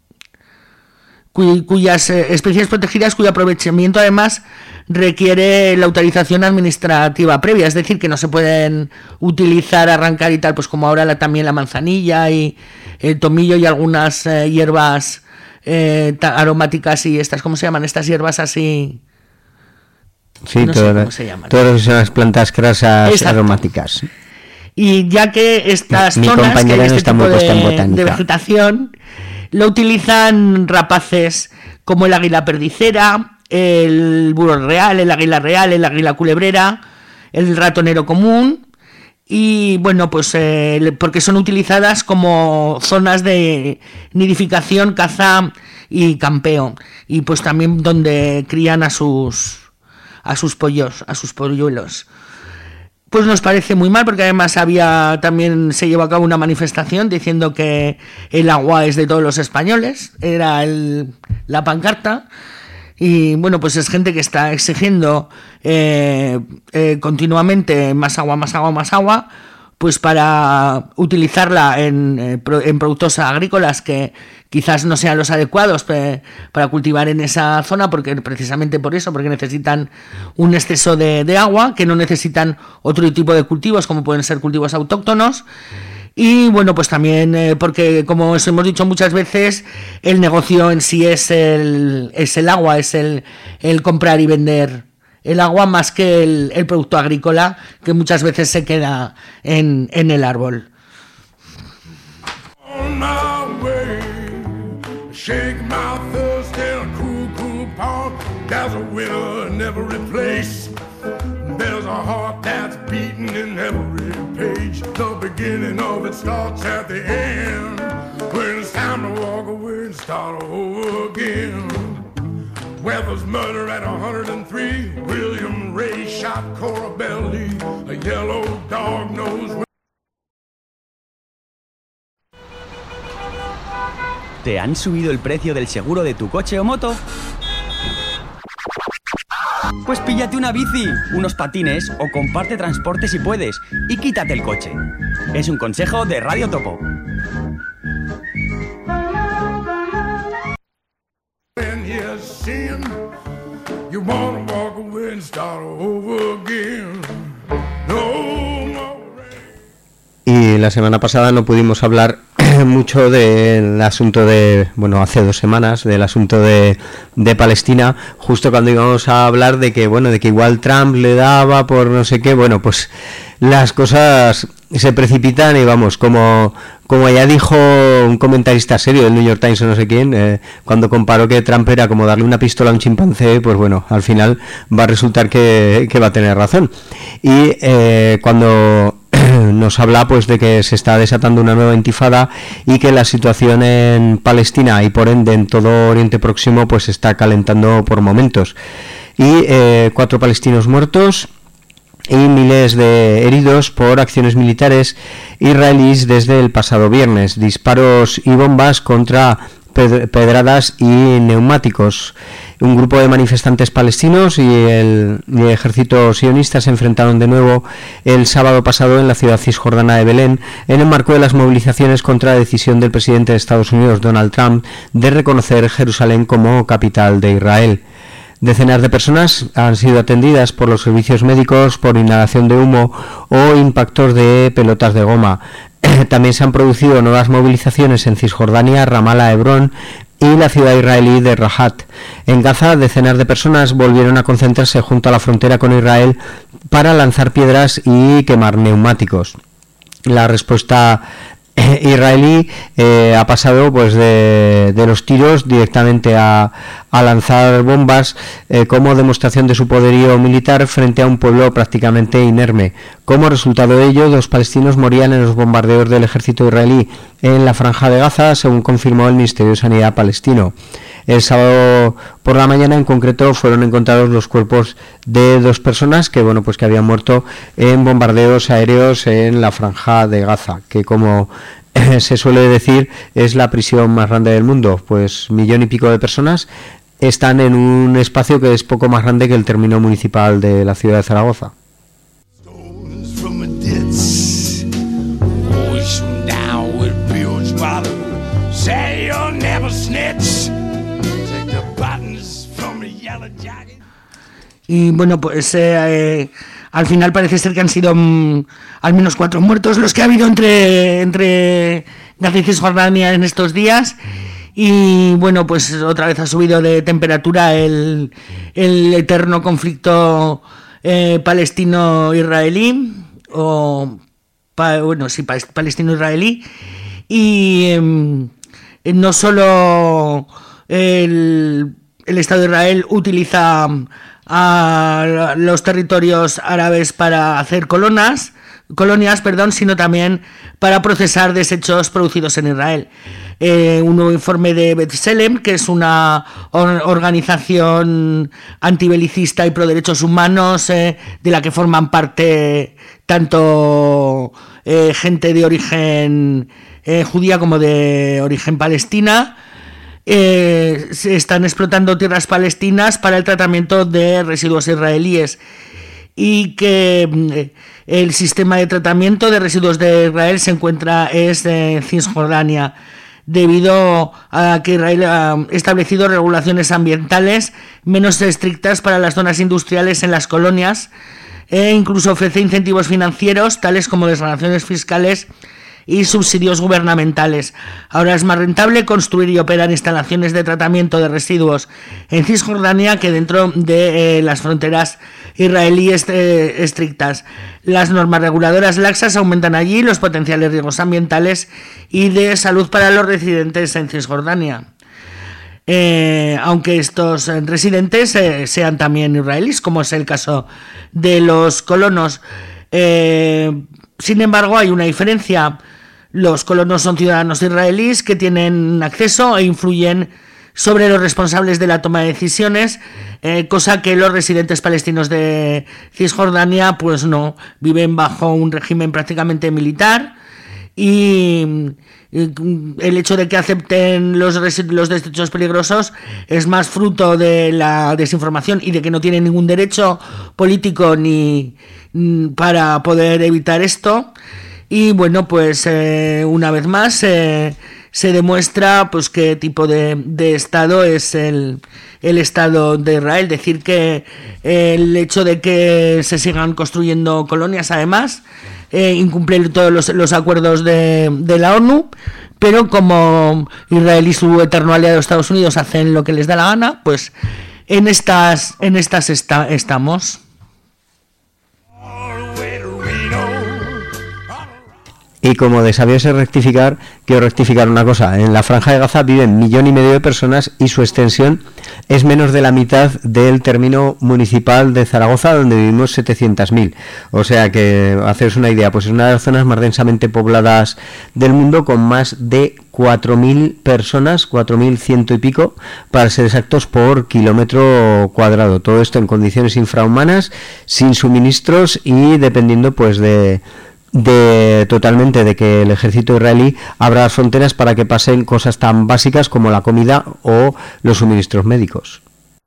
cuyas especies protegidas, cuyo aprovechamiento además requiere la autorización administrativa previa, es decir, que no se pueden utilizar, arrancar y tal, pues como ahora la, también la manzanilla y el tomillo y algunas eh, hierbas eh, aromáticas y estas, ¿cómo se llaman? Estas hierbas así... Sí, no todo, sé cómo se llaman. Todas las plantas grasas Exacto. aromáticas. Y ya que estas Mi, zonas, mi que hay este está tipo muy puesta en de, botánica. de vegetación, lo utilizan rapaces como el águila perdicera, el burro real, el águila real, el águila culebrera, el ratonero común, y bueno, pues eh, porque son utilizadas como zonas de nidificación, caza y campeo, y pues también donde crían a sus a sus pollos, a sus polluelos. Pues nos parece muy mal, porque además había también se llevó a cabo una manifestación diciendo que el agua es de todos los españoles, era el, la pancarta, y bueno, pues es gente que está exigiendo eh, eh, continuamente más agua, más agua, más agua, pues para utilizarla en, eh, en productos agrícolas que quizás no sean los adecuados pe, para cultivar en esa zona, porque precisamente por eso, porque necesitan un exceso de, de agua, que no necesitan otro tipo de cultivos, como pueden ser cultivos autóctonos. Y bueno, pues también eh, porque, como os hemos dicho muchas veces, el negocio en sí es el, es el agua, es el, el comprar y vender el agua, más que el, el producto agrícola, que muchas veces se queda en, en el árbol. Shake my thirst in a cool, cool pond. There's a winner in every place. There's a heart that's beating in every page. The beginning of it starts at the end. When it's time to walk away and start over again. Weather's murder at one hundred three. William Ray shot Cora Belly. A yellow dog knows. ¿Te han subido el precio del seguro de tu coche o moto? Pues píllate una bici, unos patines o comparte transporte si puedes y quítate el coche. Es un consejo de Radio Topo. Y la semana pasada no pudimos hablar mucho del asunto de, bueno, hace dos semanas, del asunto de, de Palestina, justo cuando íbamos a hablar de que, bueno, de que igual Trump le daba por no sé qué. Bueno, pues las cosas se precipitan y vamos, como, como ya dijo un comentarista serio del New York Times o no sé quién, eh, cuando comparó que Trump era como darle una pistola a un chimpancé, pues bueno, al final va a resultar que, que va a tener razón. Y eh, cuando nos habla pues de que se está desatando una nueva intifada y que la situación en Palestina y por ende en todo Oriente Próximo pues se está calentando por momentos. Y eh, cuatro palestinos muertos y miles de heridos por acciones militares israelíes desde el pasado viernes, disparos y bombas contra pedradas y neumáticos. Un grupo de manifestantes palestinos y el, y el ejército sionista se enfrentaron de nuevo el sábado pasado en la ciudad cisjordana de Belén en el marco de las movilizaciones contra la decisión del presidente de Estados Unidos, Donald Trump, de reconocer Jerusalén como capital de Israel. Decenas de personas han sido atendidas por los servicios médicos por inhalación de humo o impactos de pelotas de goma. También se han producido nuevas movilizaciones en Cisjordania, Ramallah, Hebrón y la ciudad israelí de Rahat. En Gaza, decenas de personas volvieron a concentrarse junto a la frontera con Israel para lanzar piedras y quemar neumáticos. La respuesta israelí eh, ha pasado pues de, de los tiros directamente a, a lanzar bombas eh, como demostración de su poderío militar frente a un pueblo prácticamente inerme. Como resultado de ello, dos palestinos morían en los bombardeos del ejército israelí en la franja de Gaza, según confirmó el Ministerio de Sanidad palestino. El sábado por la mañana en concreto fueron encontrados los cuerpos de dos personas que bueno pues que habían muerto en bombardeos aéreos en la franja de Gaza, que como se suele decir es la prisión más grande del mundo, pues millón y pico de personas están en un espacio que es poco más grande que el término municipal de la ciudad de Zaragoza. Y bueno, pues eh, eh, al final parece ser que han sido mm, al menos cuatro muertos los que ha habido entre, entre Gaza y Cisjordania en estos días. Y bueno, pues otra vez ha subido de temperatura el, el eterno conflicto eh, palestino-israelí, o pa, bueno, sí, pa, palestino-israelí. Y eh, no solo el, el Estado de Israel utiliza a los territorios árabes para hacer colonias, colonias, perdón, sino también para procesar desechos producidos en Israel. Eh, un nuevo informe de B'Tselem, que es una or- organización antibelicista y pro derechos humanos, eh, de la que forman parte tanto eh, gente de origen eh, judía como de origen palestina. Eh, se están explotando tierras palestinas para el tratamiento de residuos israelíes, y que eh, el sistema de tratamiento de residuos de Israel se encuentra es en Cisjordania, debido a que Israel ha establecido regulaciones ambientales menos estrictas para las zonas industriales en las colonias, e incluso ofrece incentivos financieros tales como desgravaciones fiscales y subsidios gubernamentales. Ahora es más rentable construir y operar instalaciones de tratamiento de residuos en Cisjordania que dentro de eh, las fronteras israelíes eh, estrictas. Las normas reguladoras laxas aumentan allí los potenciales riesgos ambientales y de salud para los residentes en Cisjordania. Eh, aunque estos residentes eh, sean también israelíes, como es el caso de los colonos. Eh, sin embargo, hay una diferencia. Los colonos son ciudadanos israelíes que tienen acceso e influyen sobre los responsables de la toma de decisiones, eh, cosa que los residentes palestinos de Cisjordania pues no, viven bajo un régimen prácticamente militar, y el hecho de que acepten los, los desechos peligrosos es más fruto de la desinformación y de que no tienen ningún derecho político ni para poder evitar esto. Y bueno, pues eh, una vez más eh, se demuestra pues qué tipo de, de Estado es el, el Estado de Israel. Decir que el hecho de que se sigan construyendo colonias, además, eh, incumplir todos los, los acuerdos de, de la ONU, pero como Israel y su eterno aliado Estados Unidos hacen lo que les da la gana, pues en estas, en estas esta, estamos. Y como desabiese rectificar, quiero rectificar una cosa. En la Franja de Gaza viven millón y medio de personas y su extensión es menos de la mitad del término municipal de Zaragoza, donde vivimos setecientos mil. O sea que, haceros una idea, pues es una de las zonas más densamente pobladas del mundo, con más de cuatro mil personas, cuatro mil ciento y pico, para ser exactos, por kilómetro cuadrado. Todo esto en condiciones infrahumanas, sin suministros y dependiendo pues de... de totalmente de que el ejército israelí abra las fronteras para que pasen cosas tan básicas como la comida o los suministros médicos.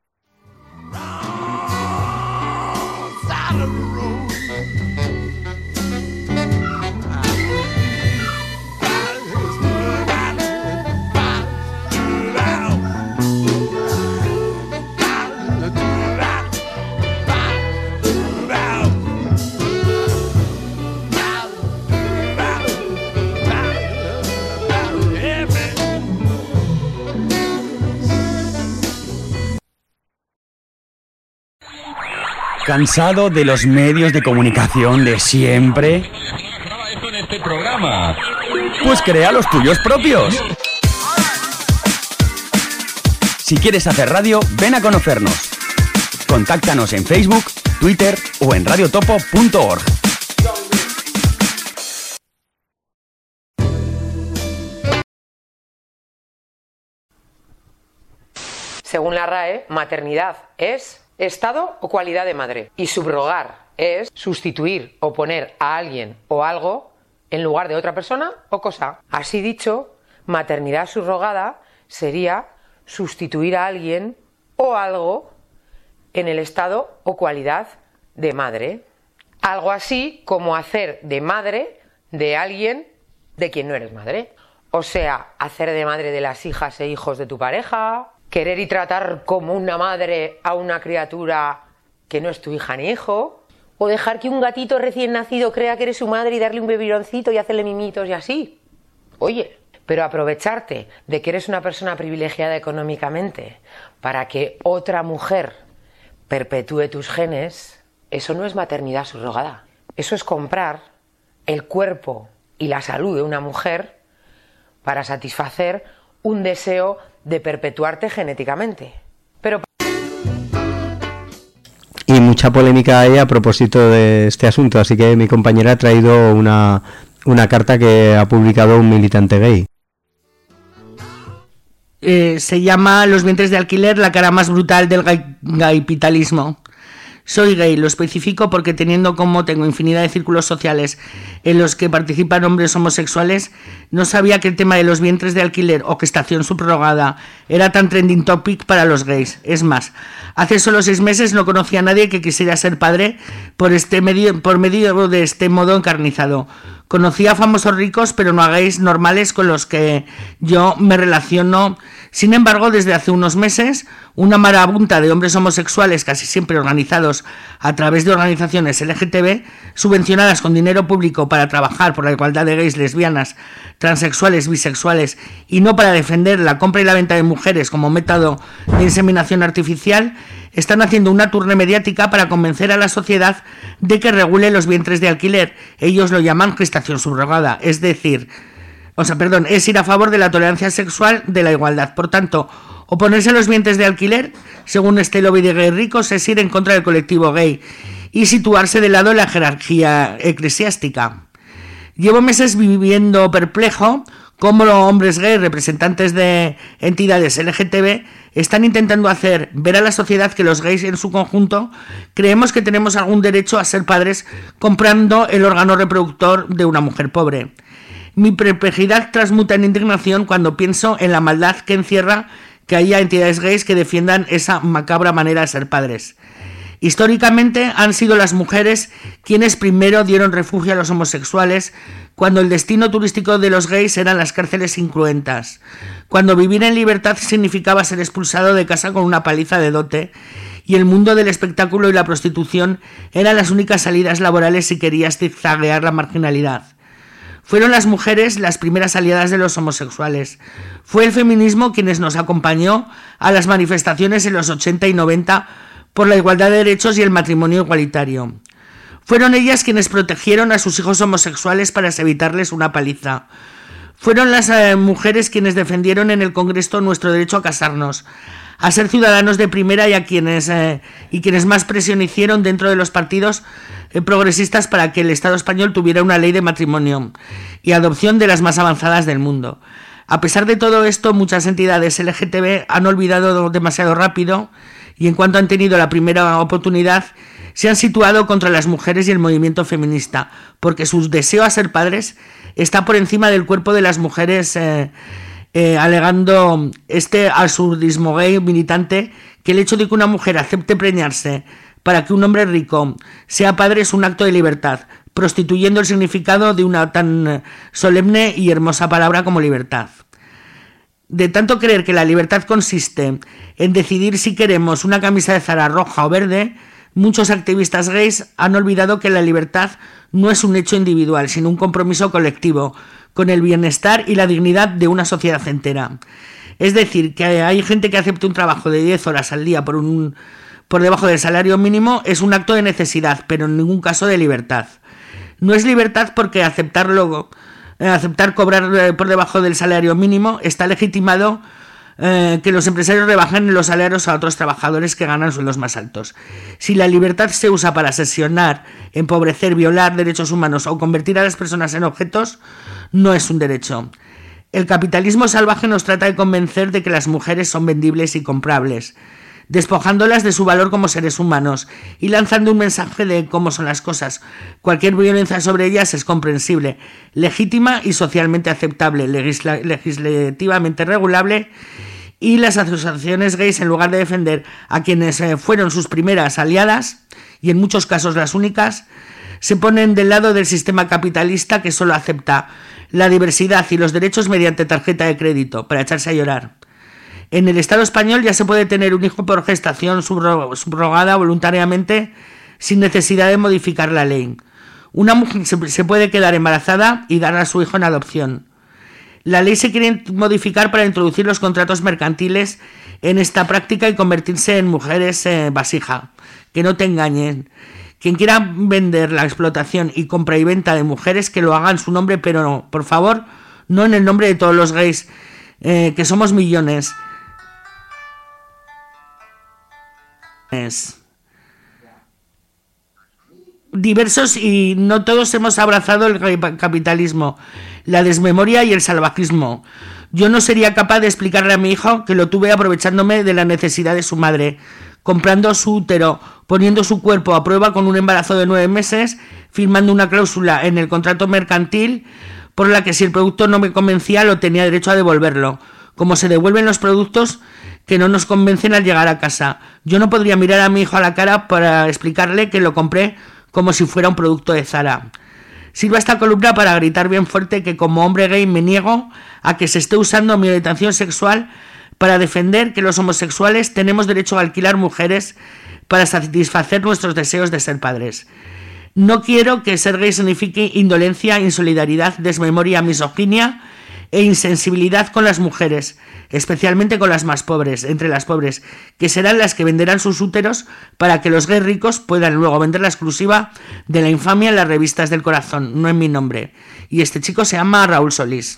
¿Cansado de los medios de comunicación de siempre? Pues crea los tuyos propios. Si quieres hacer radio, ven a conocernos. Contáctanos en Facebook, Twitter o en radiotopo punto org. Según la RAE, maternidad es estado o cualidad de madre, y subrogar es sustituir o poner a alguien o algo en lugar de otra persona o cosa. Así dicho, maternidad subrogada sería sustituir a alguien o algo en el estado o cualidad de madre. Algo así como hacer de madre de alguien de quien no eres madre. O sea, hacer de madre de las hijas e hijos de tu pareja, querer y tratar como una madre a una criatura que no es tu hija ni hijo, o dejar que un gatito recién nacido crea que eres su madre y darle un bebironcito y hacerle mimitos y así. Oye, pero aprovecharte de que eres una persona privilegiada económicamente para que otra mujer perpetúe tus genes, eso no es maternidad subrogada. Eso es comprar el cuerpo y la salud de una mujer para satisfacer un deseo de perpetuarte genéticamente. Pero y mucha polémica hay a propósito de este asunto, así que mi compañera ha traído una, una carta que ha publicado un militante gay. Eh, se llama Los vientres de alquiler, la cara más brutal del gay, gaypitalismo. Soy gay, lo especifico porque teniendo como tengo infinidad de círculos sociales en los que participan hombres homosexuales, no sabía que el tema de los vientres de alquiler o gestación subrogada era tan trending topic para los gays. Es más, hace solo seis meses no conocía a nadie que quisiera ser padre por, este medio, por medio de este modo encarnizado. Conocía a famosos ricos, pero no a gays normales con los que yo me relaciono. Sin embargo, desde hace unos meses, una marabunta de hombres homosexuales, casi siempre organizados a través de organizaciones L G T B, subvencionadas con dinero público para trabajar por la igualdad de gays, lesbianas, transexuales, bisexuales, y no para defender la compra y la venta de mujeres como método de inseminación artificial, están haciendo una tournée mediática para convencer a la sociedad de que regule los vientres de alquiler. Ellos lo llaman gestación subrogada, es decir... O sea, perdón, es ir a favor de la tolerancia sexual, de la igualdad. Por tanto, oponerse a los vientres de alquiler, según este lobby de gays ricos, es ir en contra del colectivo gay y situarse del lado de la jerarquía eclesiástica. Llevo meses viviendo perplejo cómo los hombres gays, representantes de entidades L G T B, están intentando hacer ver a la sociedad que los gays en su conjunto creemos que tenemos algún derecho a ser padres comprando el órgano reproductor de una mujer pobre. Mi perplejidad transmuta en indignación cuando pienso en la maldad que encierra que haya entidades gays que defiendan esa macabra manera de ser padres. Históricamente han sido las mujeres quienes primero dieron refugio a los homosexuales cuando el destino turístico de los gays eran las cárceles incruentas, cuando vivir en libertad significaba ser expulsado de casa con una paliza de dote y el mundo del espectáculo y la prostitución eran las únicas salidas laborales si querías zigzaguear la marginalidad. Fueron las mujeres las primeras aliadas de los homosexuales. Fue el feminismo quienes nos acompañó a las manifestaciones en los ochenta y noventa por la igualdad de derechos y el matrimonio igualitario. Fueron ellas quienes protegieron a sus hijos homosexuales para evitarles una paliza. Fueron las eh, mujeres quienes defendieron en el Congreso nuestro derecho a casarnos, a ser ciudadanos de primera y a quienes eh, y quienes más presión hicieron dentro de los partidos eh, progresistas para que el Estado español tuviera una ley de matrimonio y adopción de las más avanzadas del mundo. A pesar de todo esto, muchas entidades L G T B han olvidado demasiado rápido y en cuanto han tenido la primera oportunidad se han situado contra las mujeres y el movimiento feminista, porque su deseo a ser padres está por encima del cuerpo de las mujeres, eh, eh, alegando este absurdismo gay militante que el hecho de que una mujer acepte preñarse para que un hombre rico sea padre es un acto de libertad, prostituyendo el significado de una tan solemne y hermosa palabra como libertad. De tanto creer que la libertad consiste en decidir si queremos una camisa de Zara roja o verde, muchos activistas gays han olvidado que la libertad no es un hecho individual, sino un compromiso colectivo con el bienestar y la dignidad de una sociedad entera. Es decir, que hay gente que acepta un trabajo de diez horas al día por, un, por debajo del salario mínimo es un acto de necesidad, pero en ningún caso de libertad. No es libertad porque aceptarlo... aceptar cobrar por debajo del salario mínimo está legitimado eh, que los empresarios rebajen los salarios a otros trabajadores que ganan sueldos más altos. Si la libertad se usa para sesionar, empobrecer, violar derechos humanos o convertir a las personas en objetos, no es un derecho. El capitalismo salvaje nos trata de convencer de que las mujeres son vendibles y comprables, despojándolas de su valor como seres humanos y lanzando un mensaje de cómo son las cosas. Cualquier violencia sobre ellas es comprensible, legítima y socialmente aceptable, legisla- legislativamente regulable, y las asociaciones gays, en lugar de defender a quienes eh, fueron sus primeras aliadas, y en muchos casos las únicas, se ponen del lado del sistema capitalista que solo acepta la diversidad y los derechos mediante tarjeta de crédito, para echarse a llorar. En el Estado español ya se puede tener un hijo por gestación subrogada voluntariamente sin necesidad de modificar la ley. Una mujer se puede quedar embarazada y dar a su hijo en adopción. La ley se quiere modificar para introducir los contratos mercantiles en esta práctica y convertirse en mujeres eh, vasija. Que no te engañen. Quien quiera vender la explotación y compra y venta de mujeres, que lo haga en su nombre, pero no, por favor, no en el nombre de todos los gays, eh, que somos millones. Diversos y no todos hemos abrazado el capitalismo, la desmemoria y el salvajismo. Yo no sería capaz de explicarle a mi hijo que lo tuve aprovechándome de la necesidad de su madre, comprando su útero, poniendo su cuerpo a prueba con un embarazo de nueve meses, firmando una cláusula en el contrato mercantil por la que si el producto no me convencía lo tenía derecho a devolverlo, como se devuelven los productos que no nos convencen al llegar a casa. Yo no podría mirar a mi hijo a la cara para explicarle que lo compré como si fuera un producto de Zara. Sirva esta columna para gritar bien fuerte que como hombre gay me niego a que se esté usando mi orientación sexual para defender que los homosexuales tenemos derecho a alquilar mujeres para satisfacer nuestros deseos de ser padres. No quiero que ser gay signifique indolencia, insolidaridad, desmemoria, misoginia e insensibilidad con las mujeres, especialmente con las más pobres, entre las pobres, que serán las que venderán sus úteros para que los gays ricos puedan luego vender la exclusiva de la infamia en las revistas del corazón, no en mi nombre. Y este chico se llama Raúl Solís.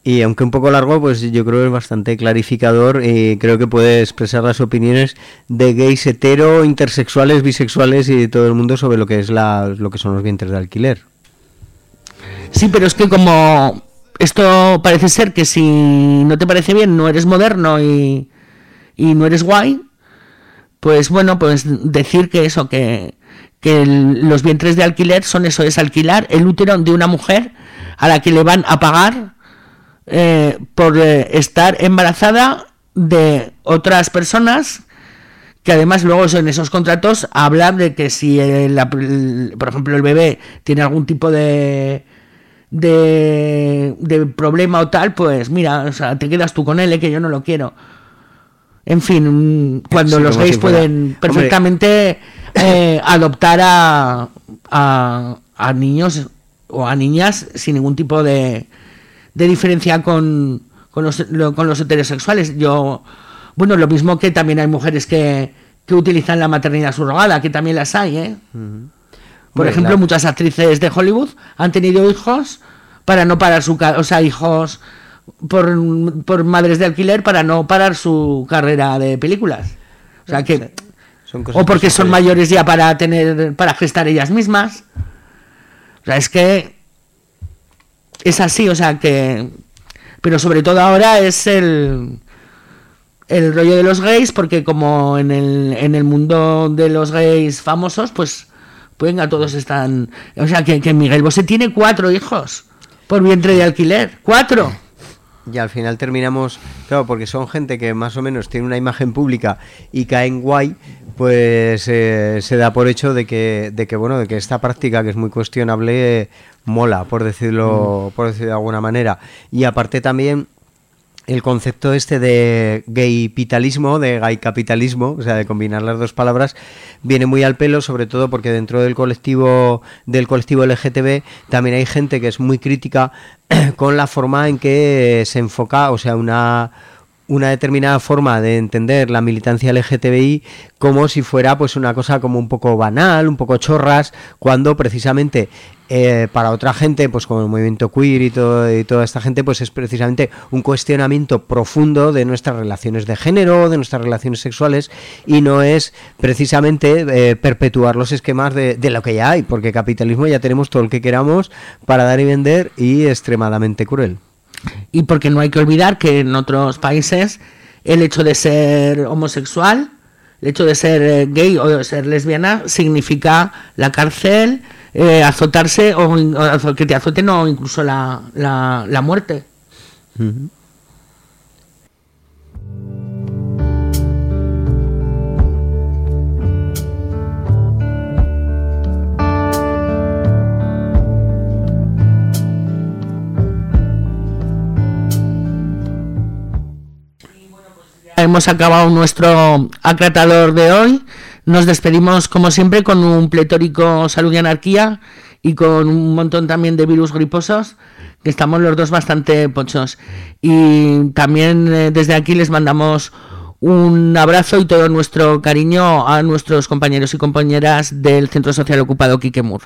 Y aunque un poco largo, pues yo creo que es bastante clarificador y creo que puede expresar las opiniones de gays hetero, intersexuales, bisexuales y de todo el mundo sobre lo que es la, lo que son los vientres de alquiler. Sí, pero es que como esto parece ser que si no te parece bien, no eres moderno y, y no eres guay, pues bueno, pues decir que eso, que, que el, los vientres de alquiler son eso, es alquilar el útero de una mujer a la que le van a pagar Eh, por eh, estar embarazada de otras personas, que además luego en esos contratos hablan de que si el, el, por ejemplo el bebé tiene algún tipo de de, de problema o tal, pues mira, o sea, te quedas tú con él, eh, que yo no lo quiero. En fin, cuando sí, los gays si pueden perfectamente eh, adoptar a, a a niños o a niñas sin ningún tipo de de diferencia con, con, los, lo, con los heterosexuales. Yo, bueno, lo mismo que también hay mujeres que, que utilizan la maternidad subrogada, que también las hay, ¿eh? Uh-huh. Por bueno, ejemplo, claro. Muchas actrices de Hollywood han tenido hijos para no parar su... o sea, hijos por, por madres de alquiler para no parar su carrera de películas. O sea, que... Son o porque son mayores ya para tener para gestar ellas mismas. O sea, es que... Es así, o sea que... Pero sobre todo ahora es el... El rollo de los gays, porque como en el, en el mundo de los gays famosos, pues... Pues venga, todos están... O sea, que, que Miguel Bosé tiene cuatro hijos por vientre de alquiler. ¡Cuatro! Y al final terminamos... Claro, porque son gente que más o menos tiene una imagen pública y caen guay, pues eh, se da por hecho de que, de que, bueno, de que esta práctica, que es muy cuestionable... Eh, mola, por decirlo, mm. por decirlo de alguna manera. Y aparte también el concepto este de gay-pitalismo, de gay-capitalismo, o sea, de combinar las dos palabras, viene muy al pelo, sobre todo porque dentro del colectivo del colectivo L G T B también hay gente que es muy crítica con la forma en que se enfoca, o sea, una una determinada forma de entender la militancia L G T B I como si fuera pues una cosa como un poco banal, un poco chorras, cuando precisamente eh, para otra gente, pues como el movimiento queer y, todo, y toda esta gente, pues es precisamente un cuestionamiento profundo de nuestras relaciones de género, de nuestras relaciones sexuales, y no es precisamente eh, perpetuar los esquemas de, de lo que ya hay, porque capitalismo ya tenemos todo el que queramos para dar y vender, y extremadamente cruel. Y porque no hay que olvidar que en otros países el hecho de ser homosexual, el hecho de ser gay o de ser lesbiana significa la cárcel, eh, azotarse o, o que te azoten o incluso la, la, la muerte. Uh-huh. Hemos acabado nuestro acratador de hoy. Nos despedimos como siempre con un pletórico salud y anarquía y con un montón también de virus griposos, que estamos los dos bastante pochos. Y también eh, desde aquí les mandamos un abrazo y todo nuestro cariño a nuestros compañeros y compañeras del Centro Social Ocupado Quiquemur.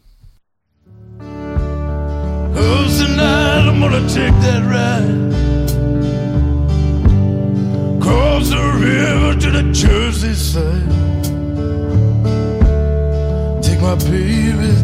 Cross the river to the Jersey side. Take my baby